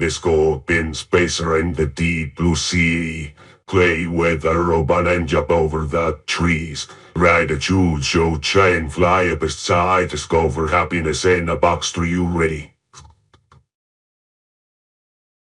Let's go up in space or in the deep blue sea. Play with a robot and jump over the trees. Ride a choo-choo train, fly up beside, discover happiness in a box. Are you ready?